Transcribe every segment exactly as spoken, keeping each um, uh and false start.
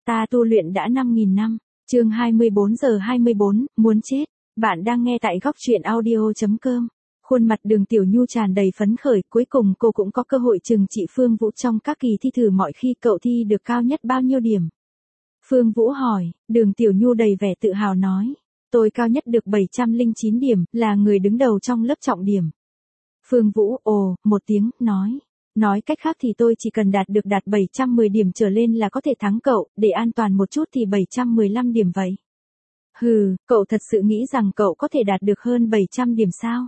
Ta tu luyện đã năm nghìn năm. Chương hai mươi bốn giờ hai mươi bốn, muốn chết. Bạn đang nghe tại góc truyện audio chấm com. Khuôn mặt Đường Tiểu Nhu tràn đầy phấn khởi, cuối cùng cô cũng có cơ hội trừng trị Phương Vũ trong các kỳ thi thử. Mọi khi cậu thi được cao nhất bao nhiêu điểm? Phương Vũ hỏi. Đường Tiểu Nhu đầy vẻ tự hào nói. Tôi cao nhất được bảy trăm lẻ chín điểm, là người đứng đầu trong lớp trọng điểm. Phương Vũ ồ, một tiếng, nói. Nói cách khác thì tôi chỉ cần đạt được đạt bảy trăm mười điểm trở lên là có thể thắng cậu, để an toàn một chút thì bảy trăm mười lăm điểm vậy. Hừ, cậu thật sự nghĩ rằng cậu có thể đạt được hơn bảy trăm điểm sao?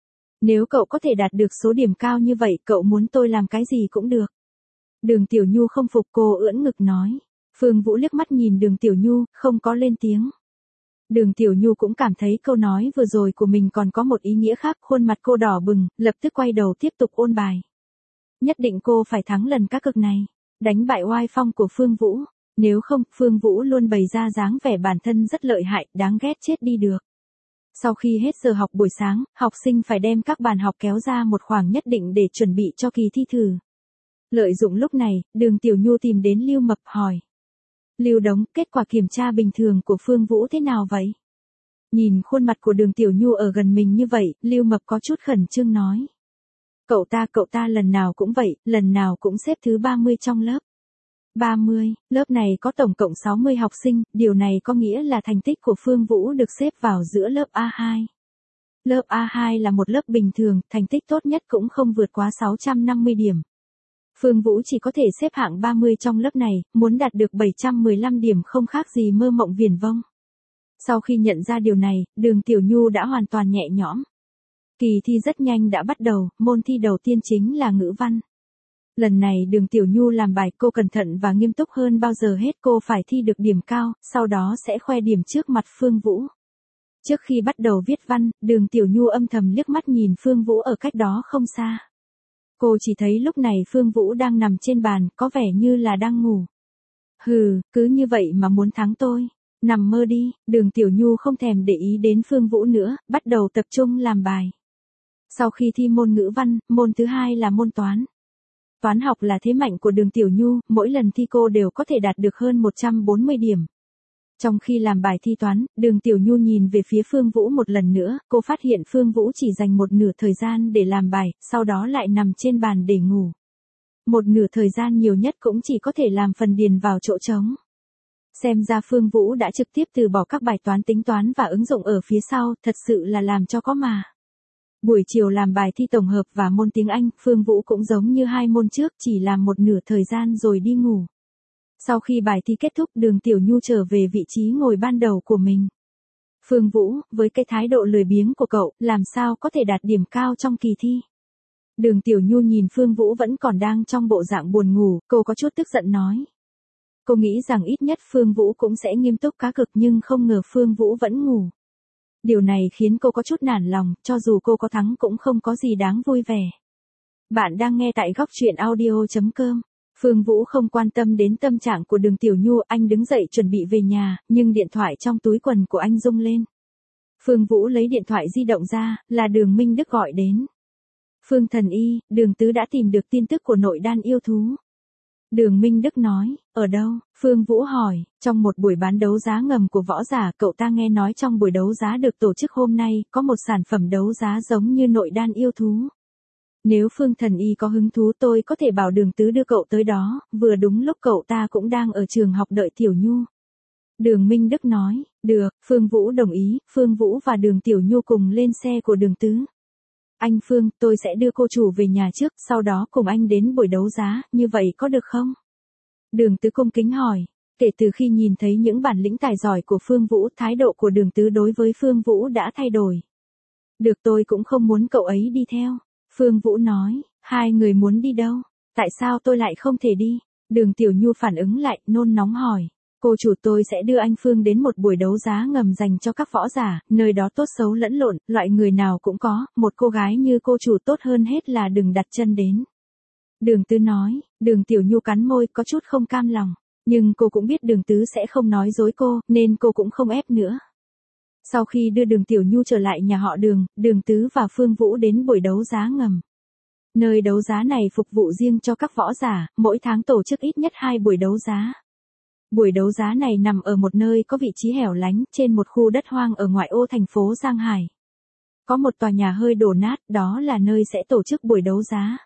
Nếu cậu có thể đạt được số điểm cao như vậy, cậu muốn tôi làm cái gì cũng được. Đường Tiểu Nhu không phục, cô ưỡn ngực nói. Phương Vũ liếc mắt nhìn Đường Tiểu Nhu, không có lên tiếng. Đường Tiểu Nhu cũng cảm thấy câu nói vừa rồi của mình còn có một ý nghĩa khác, khuôn mặt cô đỏ bừng, lập tức quay đầu tiếp tục ôn bài. Nhất định cô phải thắng lần cá cược này, đánh bại oai phong của Phương Vũ, nếu không, Phương Vũ luôn bày ra dáng vẻ bản thân rất lợi hại, đáng ghét chết đi được. Sau khi hết giờ học buổi sáng, học sinh phải đem các bàn học kéo ra một khoảng nhất định để chuẩn bị cho kỳ thi thử. Lợi dụng lúc này, Đường Tiểu Nhu tìm đến Lưu Mập hỏi. Lưu Đống, kết quả kiểm tra bình thường của Phương Vũ thế nào vậy? Nhìn khuôn mặt của Đường Tiểu Nhu ở gần mình như vậy, Lưu Mập có chút khẩn trương nói. Cậu ta cậu ta lần nào cũng vậy, lần nào cũng xếp thứ ba mươi trong lớp. ba mươi, lớp này có tổng cộng sáu mươi học sinh, điều này có nghĩa là thành tích của Phương Vũ được xếp vào giữa lớp A hai. Lớp A hai là một lớp bình thường, thành tích tốt nhất cũng không vượt quá sáu trăm năm mươi điểm. Phương Vũ chỉ có thể xếp hạng ba mươi trong lớp này, muốn đạt được bảy trăm mười lăm điểm không khác gì mơ mộng viển vông. Sau khi nhận ra điều này, Đường Tiểu Nhu đã hoàn toàn nhẹ nhõm. Kỳ thi rất nhanh đã bắt đầu, môn thi đầu tiên chính là ngữ văn. Lần này Đường Tiểu Nhu làm bài, cô cẩn thận và nghiêm túc hơn bao giờ hết, cô phải thi được điểm cao, sau đó sẽ khoe điểm trước mặt Phương Vũ. Trước khi bắt đầu viết văn, Đường Tiểu Nhu âm thầm liếc mắt nhìn Phương Vũ ở cách đó không xa. Cô chỉ thấy lúc này Phương Vũ đang nằm trên bàn, có vẻ như là đang ngủ. Hừ, cứ như vậy mà muốn thắng tôi. Nằm mơ đi, Đường Tiểu Nhu không thèm để ý đến Phương Vũ nữa, bắt đầu tập trung làm bài. Sau khi thi môn ngữ văn, môn thứ hai là môn toán. Toán học là thế mạnh của Đường Tiểu Nhu, mỗi lần thi cô đều có thể đạt được hơn một trăm bốn mươi điểm. Trong khi làm bài thi toán, Đường Tiểu Nhu nhìn về phía Phương Vũ một lần nữa, cô phát hiện Phương Vũ chỉ dành một nửa thời gian để làm bài, sau đó lại nằm trên bàn để ngủ. Một nửa thời gian nhiều nhất cũng chỉ có thể làm phần điền vào chỗ trống. Xem ra Phương Vũ đã trực tiếp từ bỏ các bài toán tính toán và ứng dụng ở phía sau, thật sự là làm cho có mà. Buổi chiều làm bài thi tổng hợp và môn tiếng Anh, Phương Vũ cũng giống như hai môn trước, chỉ làm một nửa thời gian rồi đi ngủ. Sau khi bài thi kết thúc, Đường Tiểu Nhu trở về vị trí ngồi ban đầu của mình. Phương Vũ, với cái thái độ lười biếng của cậu, làm sao có thể đạt điểm cao trong kỳ thi? Đường Tiểu Nhu nhìn Phương Vũ vẫn còn đang trong bộ dạng buồn ngủ, cô có chút tức giận nói. Cô nghĩ rằng ít nhất Phương Vũ cũng sẽ nghiêm túc cá cược, nhưng không ngờ Phương Vũ vẫn ngủ. Điều này khiến cô có chút nản lòng, cho dù cô có thắng cũng không có gì đáng vui vẻ. Bạn đang nghe tại góc truyện audio chấm com. Phương Vũ không quan tâm đến tâm trạng của Đường Tiểu Nhu, anh đứng dậy chuẩn bị về nhà, nhưng điện thoại trong túi quần của anh rung lên. Phương Vũ lấy điện thoại di động ra, là Đường Minh Đức gọi đến. Phương Thần Y, Đường Tứ đã tìm được tin tức của nội đan yêu thú. Đường Minh Đức nói, ở đâu? Phương Vũ hỏi, trong một buổi bán đấu giá ngầm của võ giả, cậu ta nghe nói trong buổi đấu giá được tổ chức hôm nay, có một sản phẩm đấu giá giống như nội đan yêu thú. Nếu Phương Thần Y có hứng thú tôi có thể bảo Đường Tứ đưa cậu tới đó, vừa đúng lúc cậu ta cũng đang ở trường học đợi Tiểu Nhu. Đường Minh Đức nói, được, Phương Vũ đồng ý, Phương Vũ và Đường Tiểu Nhu cùng lên xe của Đường Tứ. Anh Phương, tôi sẽ đưa cô chủ về nhà trước, sau đó cùng anh đến buổi đấu giá, như vậy có được không? Đường Tứ cung kính hỏi, kể từ khi nhìn thấy những bản lĩnh tài giỏi của Phương Vũ, thái độ của Đường Tứ đối với Phương Vũ đã thay đổi. Được, tôi cũng không muốn cậu ấy đi theo. Phương Vũ nói, hai người muốn đi đâu? Tại sao tôi lại không thể đi? Đường Tiểu Nhu phản ứng lại, nôn nóng hỏi. Cô chủ, tôi sẽ đưa anh Phương đến một buổi đấu giá ngầm dành cho các võ giả, nơi đó tốt xấu lẫn lộn, loại người nào cũng có, một cô gái như cô chủ tốt hơn hết là đừng đặt chân đến. Đường Tứ nói, Đường Tiểu Nhu cắn môi, có chút không cam lòng, nhưng cô cũng biết Đường Tứ sẽ không nói dối cô, nên cô cũng không ép nữa. Sau khi đưa Đường Tiểu Nhu trở lại nhà họ Đường, Đường Tứ và Phương Vũ đến buổi đấu giá ngầm. Nơi đấu giá này phục vụ riêng cho các võ giả, mỗi tháng tổ chức ít nhất hai buổi đấu giá. Buổi đấu giá này nằm ở một nơi có vị trí hẻo lánh trên một khu đất hoang ở ngoại ô thành phố Giang Hải. Có một tòa nhà hơi đổ nát, đó là nơi sẽ tổ chức buổi đấu giá.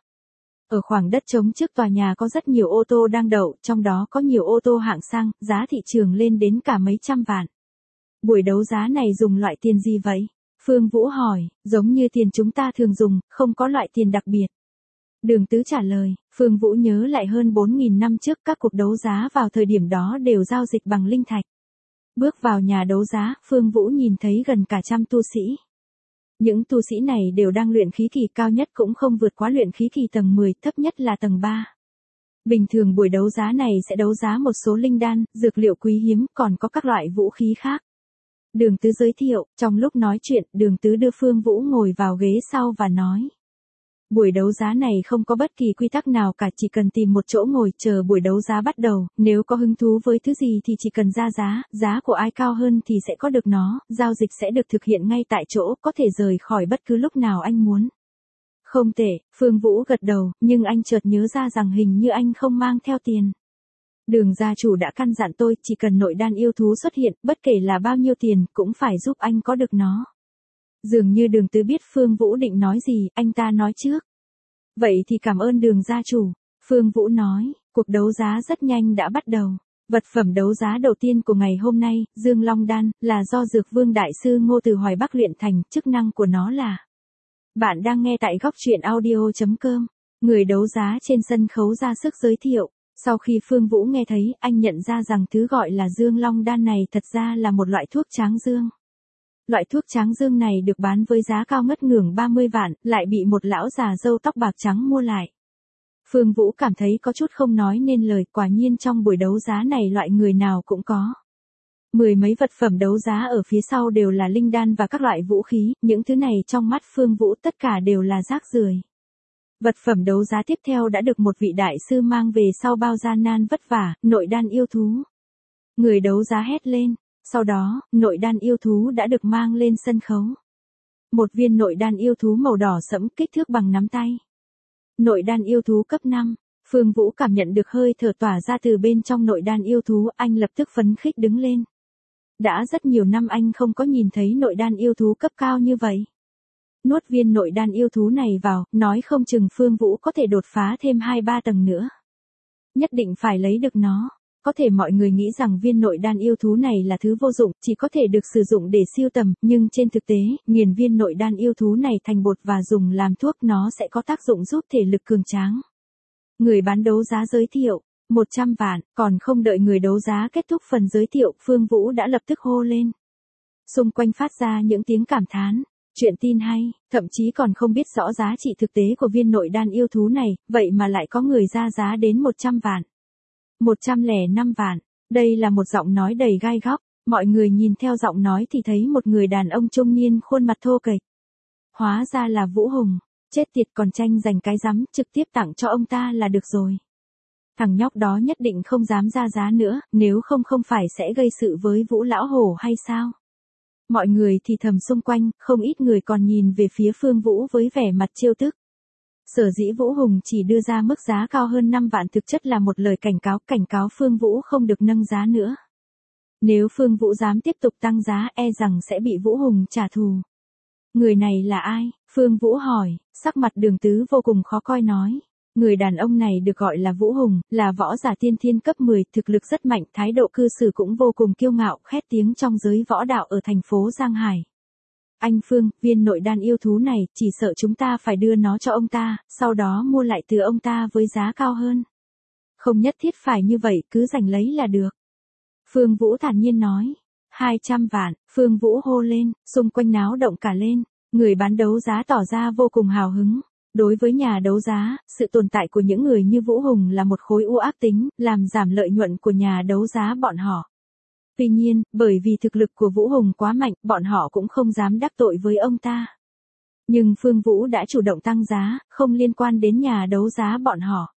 Ở khoảng đất trống trước tòa nhà có rất nhiều ô tô đang đậu, trong đó có nhiều ô tô hạng sang, giá thị trường lên đến cả mấy trăm vạn. Buổi đấu giá này dùng loại tiền gì vậy? Phương Vũ hỏi, giống như tiền chúng ta thường dùng, không có loại tiền đặc biệt. Đường Tứ trả lời, Phương Vũ nhớ lại hơn bốn nghìn năm trước các cuộc đấu giá vào thời điểm đó đều giao dịch bằng linh thạch. Bước vào nhà đấu giá, Phương Vũ nhìn thấy gần cả trăm tu sĩ. Những tu sĩ này đều đang luyện khí kỳ, cao nhất cũng không vượt quá luyện khí kỳ tầng mười, thấp nhất là tầng ba. Bình thường buổi đấu giá này sẽ đấu giá một số linh đan, dược liệu quý hiếm, còn có các loại vũ khí khác. Đường Tứ giới thiệu, trong lúc nói chuyện, Đường Tứ đưa Phương Vũ ngồi vào ghế sau và nói. Buổi đấu giá này không có bất kỳ quy tắc nào cả, chỉ cần tìm một chỗ ngồi chờ buổi đấu giá bắt đầu, nếu có hứng thú với thứ gì thì chỉ cần ra giá, giá của ai cao hơn thì sẽ có được nó, giao dịch sẽ được thực hiện ngay tại chỗ, có thể rời khỏi bất cứ lúc nào anh muốn. Không tệ, Phương Vũ gật đầu, nhưng anh chợt nhớ ra rằng hình như anh không mang theo tiền. Đường gia chủ đã căn dặn tôi, chỉ cần nội đan yêu thú xuất hiện, bất kể là bao nhiêu tiền, cũng phải giúp anh có được nó. Dường như Đường Tứ biết Phương Vũ định nói gì, anh ta nói trước. Vậy thì cảm ơn Đường gia chủ. Phương Vũ nói, cuộc đấu giá rất nhanh đã bắt đầu. Vật phẩm đấu giá đầu tiên của ngày hôm nay, Dương Long Đan, là do Dược Vương Đại sư Ngô từ Hoài Bắc luyện thành, chức năng của nó là. Bạn đang nghe tại góc truyện audio chấm com. Người đấu giá trên sân khấu ra sức giới thiệu. Sau khi Phương Vũ nghe thấy, anh nhận ra rằng thứ gọi là Dương Long Đan này thật ra là một loại thuốc tráng dương. Loại thuốc tráng dương này được bán với giá cao ngất ngưởng ba mươi vạn, lại bị một lão già râu tóc bạc trắng mua lại. Phương Vũ cảm thấy có chút không nói nên lời, quả nhiên trong buổi đấu giá này loại người nào cũng có. Mười mấy vật phẩm đấu giá ở phía sau đều là linh đan và các loại vũ khí, những thứ này trong mắt Phương Vũ tất cả đều là rác rưởi. Vật phẩm đấu giá tiếp theo đã được một vị đại sư mang về sau bao gian nan vất vả, nội đan yêu thú. Người đấu giá hét lên. Sau đó, nội đan yêu thú đã được mang lên sân khấu. Một viên nội đan yêu thú màu đỏ sẫm kích thước bằng nắm tay. Nội đan yêu thú cấp năm. Phương Vũ cảm nhận được hơi thở tỏa ra từ bên trong nội đan yêu thú, anh lập tức phấn khích đứng lên. Đã rất nhiều năm anh không có nhìn thấy nội đan yêu thú cấp cao như vậy. Nuốt viên nội đan yêu thú này vào, nói không chừng Phương Vũ có thể đột phá thêm hai ba tầng nữa. Nhất định phải lấy được nó. Có thể mọi người nghĩ rằng viên nội đan yêu thú này là thứ vô dụng, chỉ có thể được sử dụng để siêu tầm, nhưng trên thực tế, nghiền viên nội đan yêu thú này thành bột và dùng làm thuốc nó sẽ có tác dụng giúp thể lực cường tráng. Người bán đấu giá giới thiệu, một trăm vạn, còn không đợi người đấu giá kết thúc phần giới thiệu, Phương Vũ đã lập tức hô lên. Xung quanh phát ra những tiếng cảm thán. Chuyện tin hay, thậm chí còn không biết rõ giá trị thực tế của viên nội đan yêu thú này, vậy mà lại có người ra giá đến một trăm vạn. một trăm lẻ năm vạn, đây là một giọng nói đầy gai góc, mọi người nhìn theo giọng nói thì thấy một người đàn ông trung niên khuôn mặt thô kệch. Hóa ra là Vũ Hùng, chết tiệt còn tranh giành cái rắm, trực tiếp tặng cho ông ta là được rồi. Thằng nhóc đó nhất định không dám ra giá nữa, nếu không không phải sẽ gây sự với Vũ lão hổ hay sao? Mọi người thì thầm xung quanh, không ít người còn nhìn về phía Phương Vũ với vẻ mặt trêu tức. Sở dĩ Vũ Hùng chỉ đưa ra mức giá cao hơn năm vạn thực chất là một lời cảnh cáo, cảnh cáo Phương Vũ không được nâng giá nữa. Nếu Phương Vũ dám tiếp tục tăng giá e rằng sẽ bị Vũ Hùng trả thù. Người này là ai? Phương Vũ hỏi, sắc mặt Đường Tứ vô cùng khó coi nói. Người đàn ông này được gọi là Vũ Hùng, là võ giả tiên thiên cấp mười, thực lực rất mạnh, thái độ cư xử cũng vô cùng kiêu ngạo, khét tiếng trong giới võ đạo ở thành phố Giang Hải. Anh Phương, viên nội đan yêu thú này, chỉ sợ chúng ta phải đưa nó cho ông ta, sau đó mua lại từ ông ta với giá cao hơn. Không nhất thiết phải như vậy, cứ giành lấy là được. Phương Vũ thản nhiên nói. hai trăm vạn, Phương Vũ hô lên, xung quanh náo động cả lên, người bán đấu giá tỏ ra vô cùng hào hứng. Đối với nhà đấu giá, sự tồn tại của những người như Vũ Hùng là một khối u ác tính, làm giảm lợi nhuận của nhà đấu giá bọn họ. Tuy nhiên, bởi vì thực lực của Vũ Hùng quá mạnh, bọn họ cũng không dám đắc tội với ông ta. Nhưng Phương Vũ đã chủ động tăng giá, không liên quan đến nhà đấu giá bọn họ.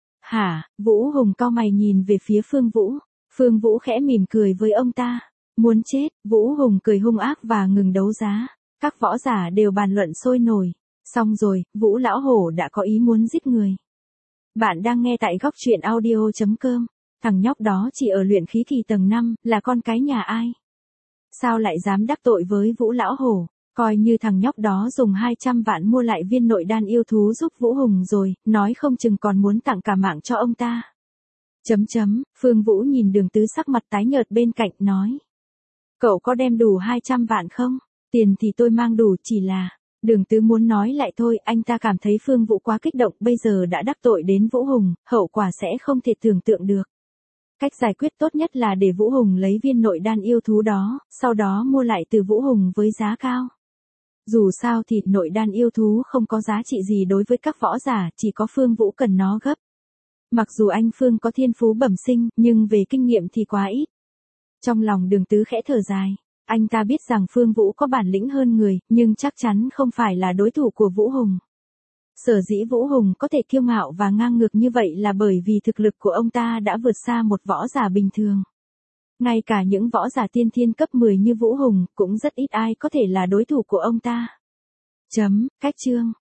Hả? Vũ Hùng cau mày nhìn về phía Phương Vũ. Phương Vũ khẽ mỉm cười với ông ta. Muốn chết, Vũ Hùng cười hung ác và ngừng đấu giá. Các võ giả đều bàn luận sôi nổi. Xong rồi, Vũ lão hổ đã có ý muốn giết người. Bạn đang nghe tại góc truyện audio chấm com. Thằng nhóc đó chỉ ở luyện khí kỳ tầng năm, là con cái nhà ai? Sao lại dám đắc tội với Vũ lão hổ? Coi như thằng nhóc đó dùng hai trăm vạn mua lại viên nội đan yêu thú giúp Vũ Hùng rồi, nói không chừng còn muốn tặng cả mạng cho ông ta. Chấm chấm, Phương Vũ nhìn Đường Tứ sắc mặt tái nhợt bên cạnh nói. Cậu có đem đủ hai trăm vạn không? Tiền thì tôi mang đủ, chỉ là... Đường Tứ muốn nói lại thôi, anh ta cảm thấy Phương Vũ quá kích động, bây giờ đã đắc tội đến Vũ Hùng, hậu quả sẽ không thể tưởng tượng được. Cách giải quyết tốt nhất là để Vũ Hùng lấy viên nội đan yêu thú đó, sau đó mua lại từ Vũ Hùng với giá cao. Dù sao thì nội đan yêu thú không có giá trị gì đối với các võ giả, chỉ có Phương Vũ cần nó gấp. Mặc dù anh Phương có thiên phú bẩm sinh, nhưng về kinh nghiệm thì quá ít. Trong lòng Đường Tứ khẽ thở dài, anh ta biết rằng Phương Vũ có bản lĩnh hơn người, nhưng chắc chắn không phải là đối thủ của Vũ Hùng. Sở dĩ Vũ Hùng có thể kiêu ngạo và ngang ngược như vậy là bởi vì thực lực của ông ta đã vượt xa một võ giả bình thường. Ngay cả những võ giả tiên thiên cấp mười như Vũ Hùng, cũng rất ít ai có thể là đối thủ của ông ta. Chấm, cách chương.